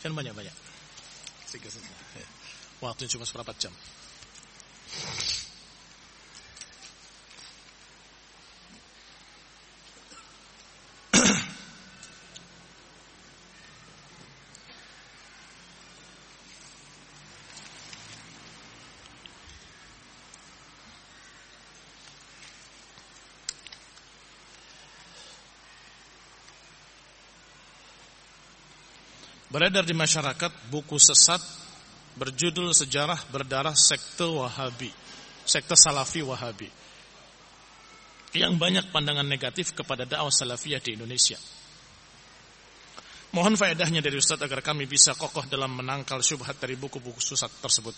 Jangan banyak-banyak. Sedikit saja. Waktunya cuma seperempat jam. Beredar di masyarakat buku sesat berjudul Sejarah Berdarah Sekte Wahabi, Sekte Salafi Wahabi, yang banyak pandangan negatif kepada dakwah salafiyah di Indonesia. Mohon faedahnya dari Ustaz agar kami bisa kokoh dalam menangkal syubhat dari buku-buku sesat tersebut.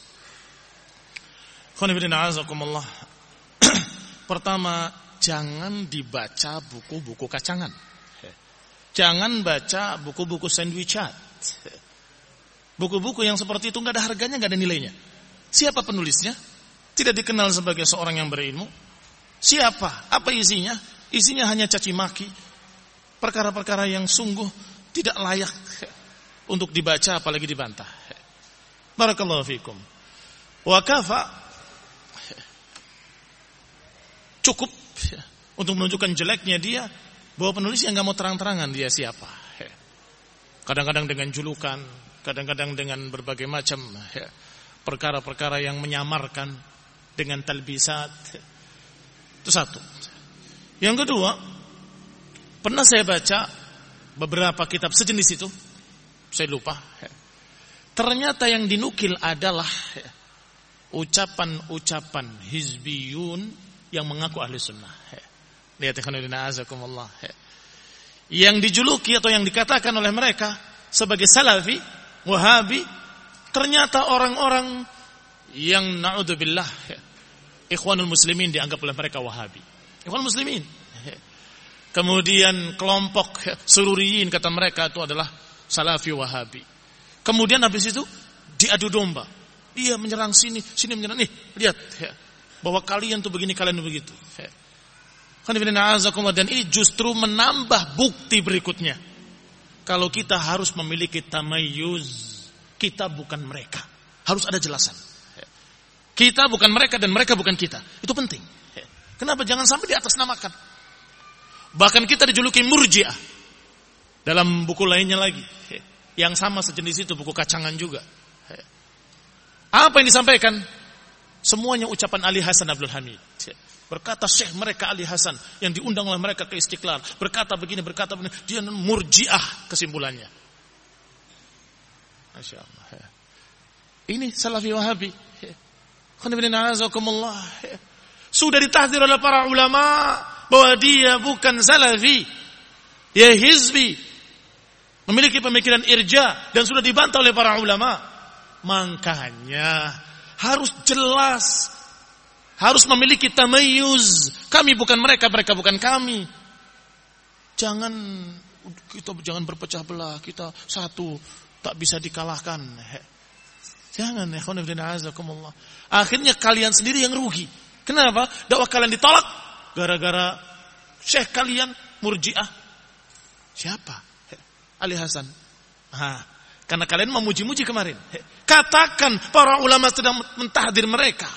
Pertama, jangan dibaca buku-buku kacangan. Jangan baca buku-buku sandwichat. Buku-buku yang seperti itu nggak ada harganya, nggak ada nilainya. Siapa penulisnya? Tidak dikenal sebagai seorang yang berilmu. Siapa? Apa isinya? Isinya hanya caci maki, perkara-perkara yang sungguh tidak layak untuk dibaca, apalagi dibantah. Barakallahu fikum. Wa kafa, cukup untuk menunjukkan jeleknya dia, bahwa penulis yang nggak mau terang-terangan dia siapa. Kadang-kadang dengan julukan, kadang-kadang dengan berbagai macam perkara-perkara yang menyamarkan dengan talbisat. Itu satu. Yang kedua, pernah saya baca beberapa kitab sejenis itu, saya lupa. Ternyata yang dinukil adalah ucapan-ucapan hizbiyun yang mengaku ahli sunnah. Lihat ikhwanudina azakumullah. Yang dijuluki atau yang dikatakan oleh mereka sebagai salafi, wahabi, ternyata orang-orang yang na'udzubillah ikhwanul muslimin dianggap oleh mereka wahabi. Ikhwanul muslimin. Kemudian kelompok sururiyin kata mereka itu adalah salafi wahabi. Kemudian habis itu diadu domba. Dia menyerang sini, sini menyerang. Nih, lihat bahwa kalian tuh begini, kalian tuh begitu. Dan ini justru menambah bukti berikutnya. Kalau kita harus memiliki tamayyuz, kita bukan mereka. Harus ada jelasan. Kita bukan mereka dan mereka bukan kita. Itu penting. Kenapa? Jangan sampai di atas namakan. Bahkan kita dijuluki murji'ah. Dalam buku lainnya lagi. Yang sama sejenis itu, buku kacangan juga. Apa yang disampaikan? Semuanya ucapan Ali Hasan Abdul Hamid. Berkata Syekh mereka Ali Hasan yang diundang oleh mereka ke Istiqlal, berkata begini, berkata begini. Dia murji'ah kesimpulannya. Masya Allah. Ini salafi wahabi. Sudah ditahdir oleh para ulama bahwa dia bukan salafi, dia hizbi, memiliki pemikiran irja, dan sudah dibantah oleh para ulama. Makanya harus jelas, harus memiliki tamayyuz. Kami bukan mereka, mereka bukan kami. Jangan berpecah belah. Kita satu, tak bisa dikalahkan. Jangan. Akhirnya kalian sendiri yang rugi. Kenapa? Dakwah kalian ditolak gara-gara syekh kalian murji'ah. Siapa? Ali Hasan. Karena kalian memuji-muji kemarin. Katakan para ulama sedang mentahdir mereka.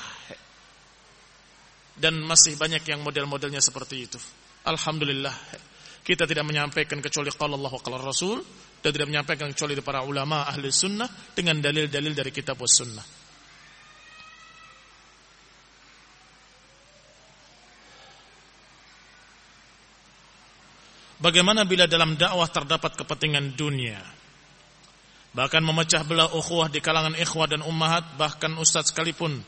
Dan masih banyak yang model-modelnya seperti itu. Alhamdulillah. Kita tidak menyampaikan kecuali qala Allah wa qala Rasul, dan tidak menyampaikan kecuali dari para ulama ahli sunnah dengan dalil-dalil dari kitab was sunnah. Bagaimana bila dalam dakwah terdapat kepentingan dunia, bahkan memecah belah ukhuwah di kalangan ikhwah dan ummahat, bahkan ustaz sekalipun.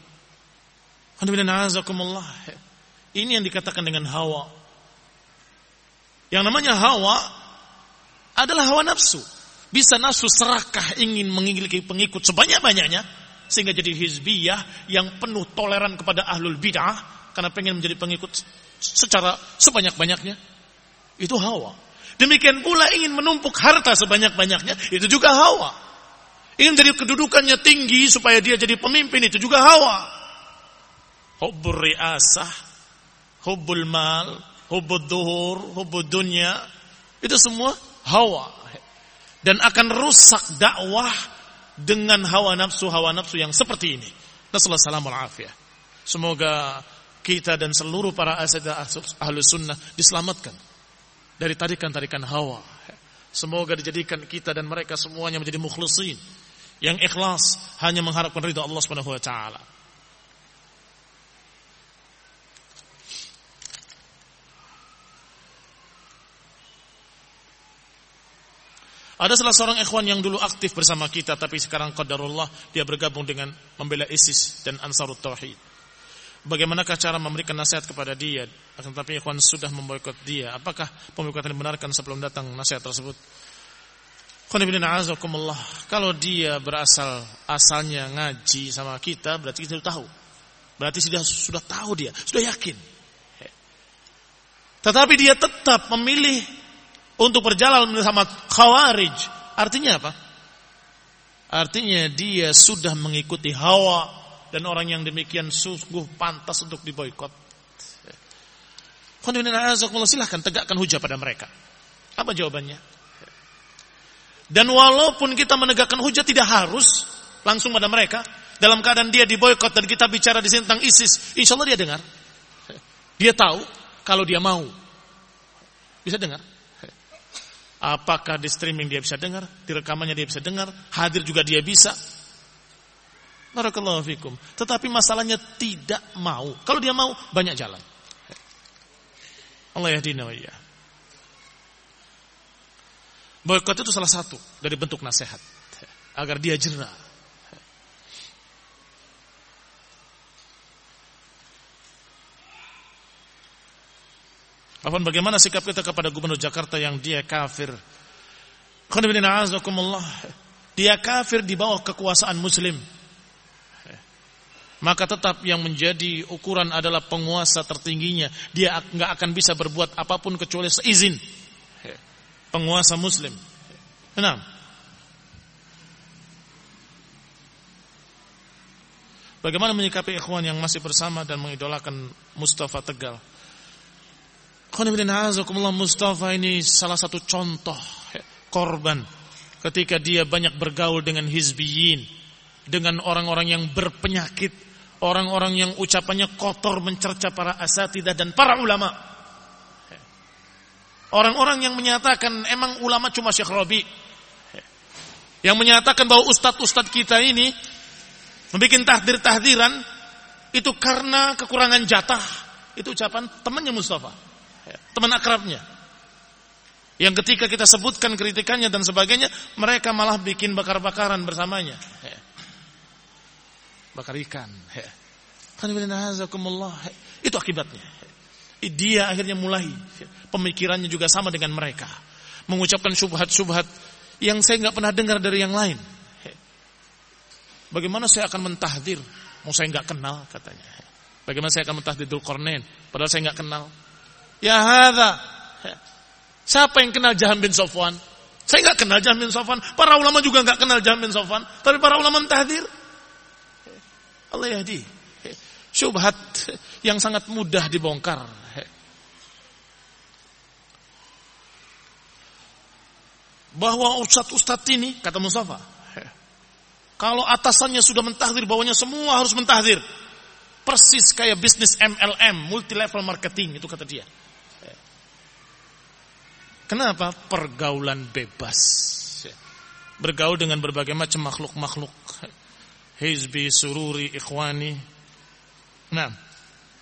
Ini yang dikatakan dengan hawa. Yang namanya hawa adalah hawa nafsu. Bisa nafsu serakah ingin memiliki pengikut sebanyak-banyaknya, sehingga jadi hizbiyah yang penuh toleran kepada ahlul bid'ah karena pengen menjadi pengikut secara sebanyak-banyaknya. Itu hawa. Demikian pula ingin menumpuk harta sebanyak-banyaknya, itu juga hawa. Ingin jadi kedudukannya tinggi supaya dia jadi pemimpin, itu juga hawa. Hubbur riasah, hubbul mal, hubbud duhur, hubbud dunya, itu semua hawa. Dan akan rusak dakwah dengan hawa nafsu yang seperti ini. Nasallallahu alaihi wasallam. Semoga kita dan seluruh para asatidzah Ahlus Sunnah diselamatkan dari tarikan-tarikan hawa. Semoga dijadikan kita dan mereka semuanya menjadi mukhlisin, yang ikhlas hanya mengharapkan ridha Allah Subhanahu wa taala. Ada salah seorang ikhwan yang dulu aktif bersama kita, tapi sekarang qadarullah dia bergabung dengan membela ISIS dan Ansarut Tauhid. Bagaimanakah cara memberikan nasihat kepada dia? Akan tetapi ikhwan sudah memboikot dia. Apakah pemboikotan dibenarkan sebelum datang nasihat tersebut? Kalau dia asalnya ngaji sama kita, berarti kita sudah tahu. Berarti sudah tahu dia, sudah yakin. Tetapi dia tetap memilih untuk berjalan bersama Khawarij. Artinya apa? Artinya dia sudah mengikuti hawa, dan orang yang demikian sungguh pantas untuk diboikot. Silahkan tegakkan hujah pada mereka. Apa jawabannya? Dan walaupun kita menegakkan hujah tidak harus langsung pada mereka. Dalam keadaan dia diboikot dan kita bicara di sini tentang ISIS, insya Allah dia dengar. Dia tahu kalau dia mau. Bisa dengar. Apakah di streaming dia bisa dengar, di rekamannya dia bisa dengar, hadir juga dia bisa. Barakallahu fikum. Tetapi masalahnya tidak mau. Kalau dia mau, banyak jalan. Allah yahdina wa iyyah. Boikot itu salah satu dari bentuk nasihat agar dia jerah. Apapun bagaimana sikap kita kepada Gubernur Jakarta yang dia kafir? Dia kafir di bawah kekuasaan Muslim. Maka tetap yang menjadi ukuran adalah penguasa tertingginya. Dia enggak akan bisa berbuat apapun kecuali seizin penguasa Muslim. Nah, bagaimana menyikapi ikhwan yang masih bersama dan mengidolakan Mustafa Tegal? Mustafa ini salah satu contoh korban ketika dia banyak bergaul dengan hizbiyin, dengan orang-orang yang berpenyakit, orang-orang yang ucapannya kotor mencerca para asatidzah dan para ulama. Orang-orang yang menyatakan emang ulama cuma Syekh Rabi, yang menyatakan bahwa ustadz-ustadz kita ini membuat tahdir-tahdiran itu karena kekurangan jatah. Itu ucapan temannya Mustafa, teman akrabnya, yang ketika kita sebutkan kritikannya dan sebagainya, mereka malah bikin bakar-bakaran bersamanya, bakar ikan. Itu akibatnya. Dia akhirnya mulai pemikirannya juga sama dengan mereka, mengucapkan syubhat-syubhat yang saya nggak pernah dengar dari yang lain. Bagaimana saya akan mentahdir? Mau saya nggak kenal katanya. Bagaimana saya akan mentahdir Dzulqarnain? Padahal saya nggak kenal. Ya hadza. Siapa yang kenal Jaham bin Safwan? Saya nggak kenal Jaham bin Safwan. Para ulama juga nggak kenal Jaham bin Safwan. Tapi para ulama mentahdir. Allah yahdi. Syubhat yang sangat mudah dibongkar. Bahwa ustadz-ustadz ini, kata Mustafa, kalau atasannya sudah mentahdir, bawahnya semua harus mentahdir. Persis kayak bisnis MLM, multi level marketing, itu kata dia. Kenapa? Pergaulan bebas. Bergaul dengan berbagai macam makhluk-makhluk. Hizbi, sururi, ikhwani. Nah,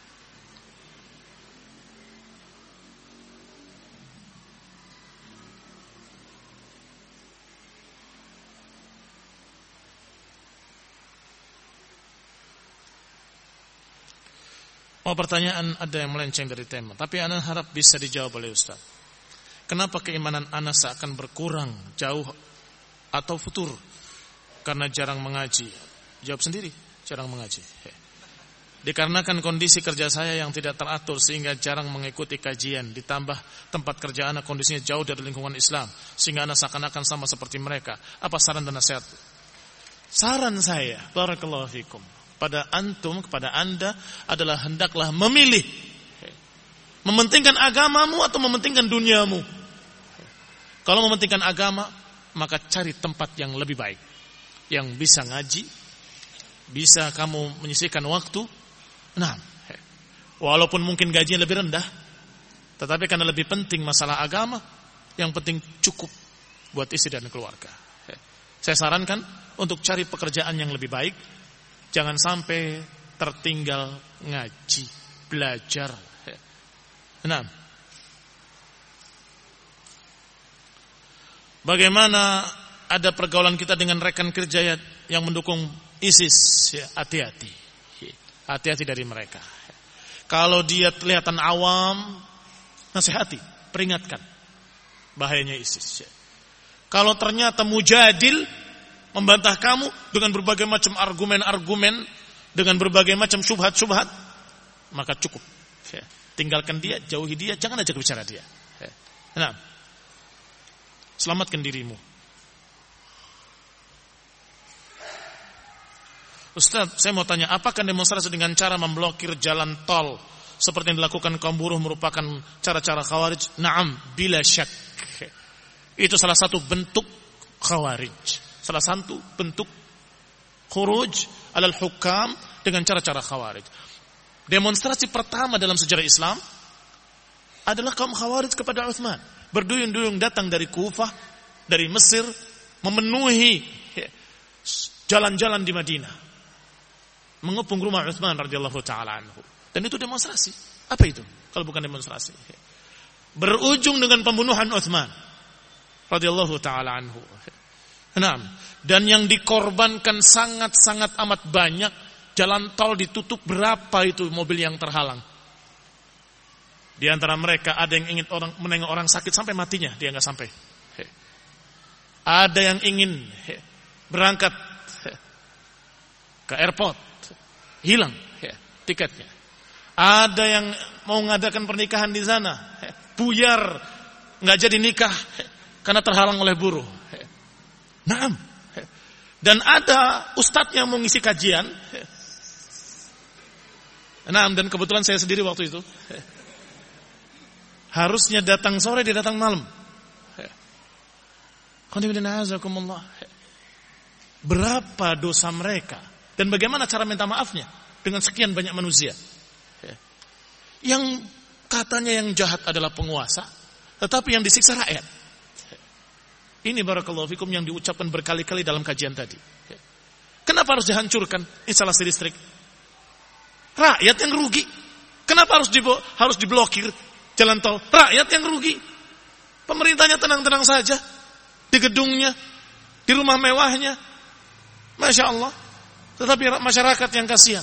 pertanyaan ada yang melenceng dari tema, tapi ana harap bisa dijawab oleh Ustaz. Kenapa keimanan ana seakan berkurang jauh atau futur? Karena jarang mengaji. Jawab sendiri, jarang mengaji. Dikarenakan kondisi kerja saya yang tidak teratur sehingga jarang mengikuti kajian, ditambah tempat kerja ana kondisinya jauh dari lingkungan Islam, sehingga ana seakan-akan sama seperti mereka. Apa saran dan nasihat? Saran saya, barakallahu fikum, pada antum, kepada anda adalah hendaklah memilih mementingkan agamamu atau mementingkan duniamu. Kalau mementingkan agama, maka cari tempat yang lebih baik, yang bisa ngaji, bisa kamu menyisihkan waktu. Nah, walaupun mungkin gajinya lebih rendah, tetapi karena lebih penting masalah agama, yang penting cukup buat istri dan keluarga. Saya sarankan untuk cari pekerjaan yang lebih baik. Jangan sampai tertinggal ngaji, belajar. Nah, bagaimana ada pergaulan kita dengan rekan kerja yang mendukung ISIS? Hati-hati. Hati-hati dari mereka. Kalau dia kelihatan awam, nasihati, peringatkan bahayanya ISIS. Kalau ternyata mujadil, membantah kamu dengan berbagai macam argumen-argumen, dengan berbagai macam syubhat-syubhat, maka cukup. Tinggalkan dia, jauhi dia, jangan ajak bicara dia. Nah, selamatkan dirimu. Ustaz, saya mau tanya, apakah demonstrasi dengan cara memblokir jalan tol seperti yang dilakukan kaum buruh merupakan cara-cara khawarij? Naam, bila syak. Itu salah satu bentuk khawarij, salah satu bentuk khuruj alal hukam dengan cara-cara khawarij. Demonstrasi pertama dalam sejarah Islam adalah kaum khawarij kepada Utsman. Berduyun-duyun datang dari Kufah, dari Mesir, memenuhi jalan-jalan di Madinah, mengepung rumah Utsman radhiyallahu taala anhu. Dan itu demonstrasi. Apa itu kalau bukan demonstrasi? Berujung dengan pembunuhan Utsman radhiyallahu taala anhu. Nah, dan yang dikorbankan sangat-sangat amat banyak. Jalan tol ditutup, berapa itu mobil yang terhalang? Di antara mereka ada yang ingin menengok orang sakit sampai matinya, dia nggak sampai. Ada yang ingin berangkat ke airport, hilang tiketnya. Ada yang mau mengadakan pernikahan di sana, buyar, nggak jadi nikah karena terhalang oleh buruh. Naam. Dan ada ustadz yang mau ngisi kajian. Naam, dan kebetulan saya sendiri waktu itu. Harusnya datang sore, dia datang malam. Berapa dosa mereka? Dan bagaimana cara minta maafnya dengan sekian banyak manusia? Yang katanya yang jahat adalah penguasa, tetapi yang disiksa rakyat. Ini barakallahu fikum yang diucapkan berkali-kali dalam kajian tadi. Kenapa harus dihancurkan instalasi listrik? Rakyat yang rugi. Kenapa harus diblokir jalan tol? Rakyat yang rugi. Pemerintahnya tenang-tenang saja di gedungnya, di rumah mewahnya, masya Allah. Tetapi masyarakat yang kasihan.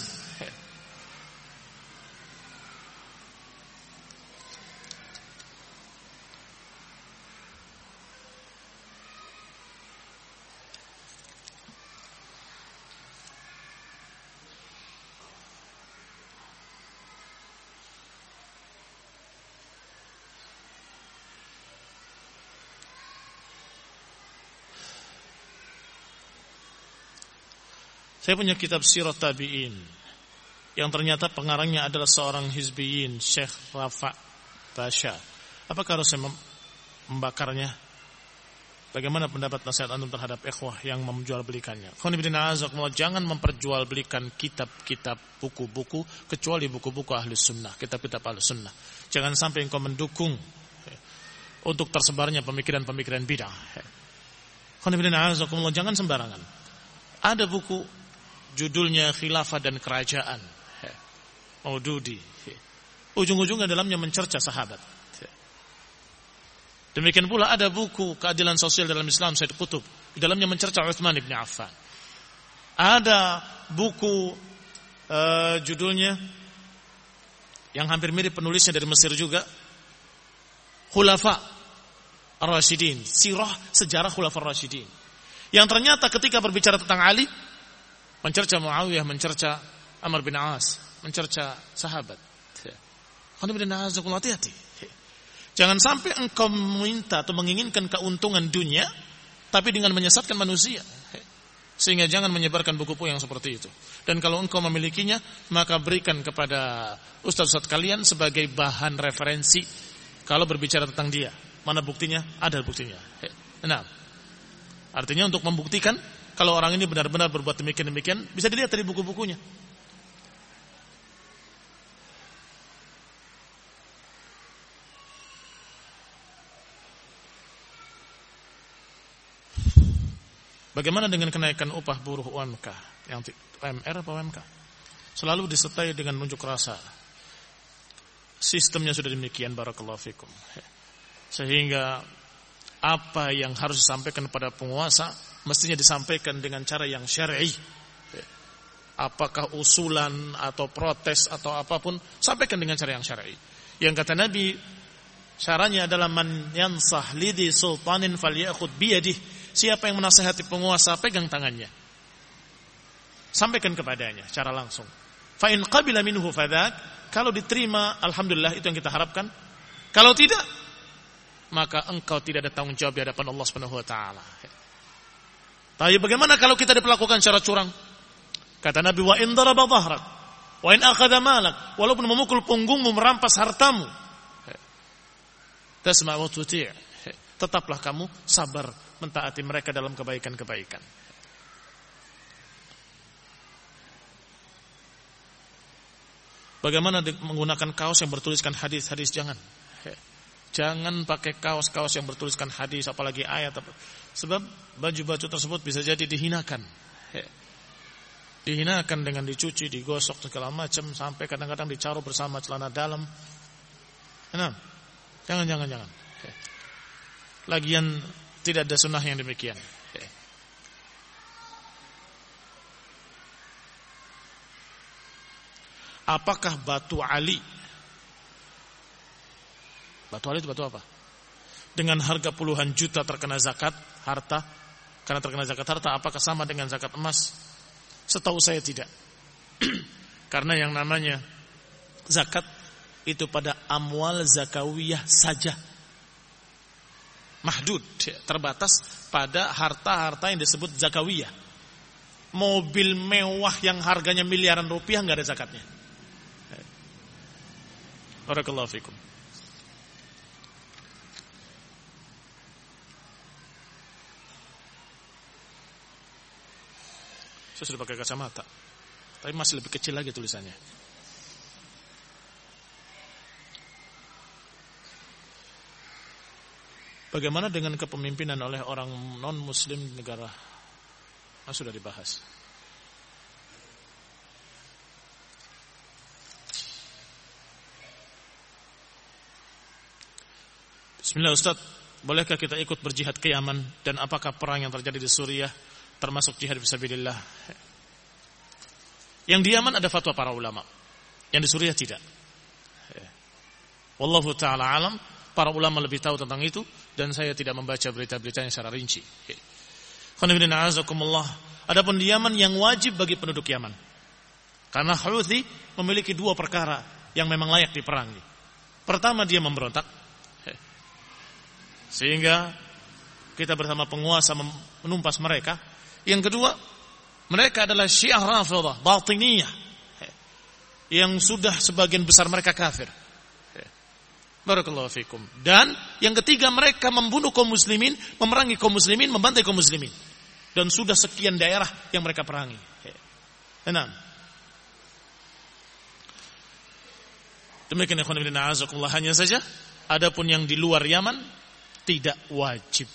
Saya punya kitab Sirat Tabi'in yang ternyata pengarangnya adalah seorang hizbiyin, Syekh Rafa' Basha. Apakah harus saya membakarnya? Bagaimana pendapat nasihat antum terhadap ikhwah yang menjualbelikannya? Jangan memperjualbelikan kitab-kitab, buku-buku, kecuali buku-buku ahli sunnah, kitab-kitab ahli sunnah. Jangan sampai engkau mendukung untuk tersebarnya pemikiran-pemikiran bid'ah. Jangan sembarangan. Ada buku judulnya Khilafah dan Kerajaan, Maududi. Ujung-ujungnya dalamnya mencerca sahabat. Demikian pula ada buku Keadilan Sosial dalam Islam, Said Qutb, di dalamnya mencerca Utsman bin Affan. Ada buku judulnya yang hampir mirip penulisnya dari Mesir juga, Khulafa Ar-Rasyidin, Sirah Sejarah Khulafa Ar-Rasyidin. Yang ternyata ketika berbicara tentang Ali, mencerca Muawiyah, mencerca Amr bin As, mencerca sahabat. Hati-hati. Jangan sampai engkau meminta atau menginginkan keuntungan dunia, tapi dengan menyesatkan manusia. Sehingga jangan menyebarkan buku-buku yang seperti itu. Dan kalau engkau memilikinya, maka berikan kepada ustaz-ustaz kalian sebagai bahan referensi kalau berbicara tentang dia. Mana buktinya? Ada buktinya. Nah, Artinya untuk membuktikan kalau orang ini benar-benar berbuat demikian bisa dilihat dari buku-bukunya. Bagaimana dengan kenaikan upah buruh UMK? Yang UMR apa UMK? Selalu disertai dengan unjuk rasa. Sistemnya sudah demikian, barakallahu fikum. Sehingga apa yang harus disampaikan kepada penguasa mestinya disampaikan dengan cara yang syar'i. Apakah usulan atau protes atau apapun, sampaikan dengan cara yang syar'i. Yang kata Nabi, caranya adalah man yansah lidi sultanin falyakhud biyadihi. Siapa yang menasihati penguasa, pegang tangannya. Sampaikan kepadanya secara langsung. Fa in qabila minhu fadhak, kalau diterima alhamdulillah, itu yang kita harapkan. Kalau tidak, maka engkau tidak ada tanggung jawab di hadapan Allah Subhanahu wa taala. Tapi bagaimana kalau kita diperlakukan secara curang? Kata Nabi, wa in daraba dhahrak wa in akhadha malak, walaupun memukul punggungmu, merampas hartamu, tasma' wa tuti', tetaplah kamu sabar mentaati mereka dalam kebaikan-kebaikan. Bagaimana menggunakan kaos yang bertuliskan hadis-hadis? Jangan pakai kaos-kaos yang bertuliskan hadis, apalagi ayat. Sebab baju-baju tersebut bisa jadi dihinakan. Dihinakan dengan dicuci, digosok segala macam, sampai kadang-kadang dicaruh bersama celana dalam. Nah, jangan. Lagian tidak ada sunnah yang demikian. Apakah batu Ali? Batu Ali itu batu apa? Dengan harga puluhan juta terkena zakat harta. Karena terkena zakat harta, apakah sama dengan zakat emas? Setahu saya tidak. Karena yang namanya zakat itu pada amwal zakawiyah saja. Mahdud, terbatas pada harta-harta yang disebut zakawiyah. Mobil mewah yang harganya miliaran rupiah enggak ada zakatnya. Barakallahu fikum. Saya sudah pakai kacamata, tapi masih lebih kecil lagi tulisannya. Bagaimana dengan kepemimpinan oleh orang non-muslim di negara? Sudah dibahas. Bismillah Ustaz, bolehkah kita ikut berjihad ke Yaman? Dan apakah perang yang terjadi di Suriah termasuk jihad fisabilillah? Yang di Yaman ada fatwa para ulama, yang di Suriah tidak. Wallahu ta'ala alam. Para ulama lebih tahu tentang itu, dan saya tidak membaca berita-beritanya secara rinci. Adapun di Yaman, yang wajib bagi penduduk Yaman, karena Houthi memiliki dua perkara yang memang layak diperangi. Pertama, dia memberontak, sehingga kita bersama penguasa menumpas mereka. Yang kedua, mereka adalah Syiah Rafidhah Batiniyah, yang sudah sebagian besar mereka kafir. Barakallahu fikum. Dan yang ketiga, mereka membunuh kaum muslimin, memerangi kaum muslimin, membantai kaum muslimin. Dan sudah sekian daerah yang mereka perangi. Enam. Demikian ikhwan fillah azakumullah, hanya saja adapun yang di luar Yaman tidak wajib.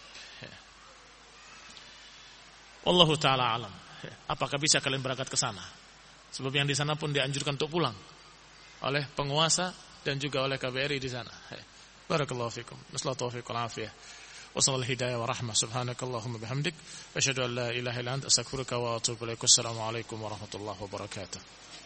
Wallahu taala alam. Apakah bisa kalian berangkat ke sana? Sebab yang di sana pun dianjurkan untuk pulang oleh penguasa dan juga oleh KBRI di sana. Barakallahu fikum. Nasallahu taufiq wal afiyah. Wassallallahu hidayah wa rahmah. Subhanakallahumma bihamdik asyhadu an la ilaha illa anta astaghfiruka wa atubu ilaik. Assalamu alaikum warahmatullahi wabarakatuh.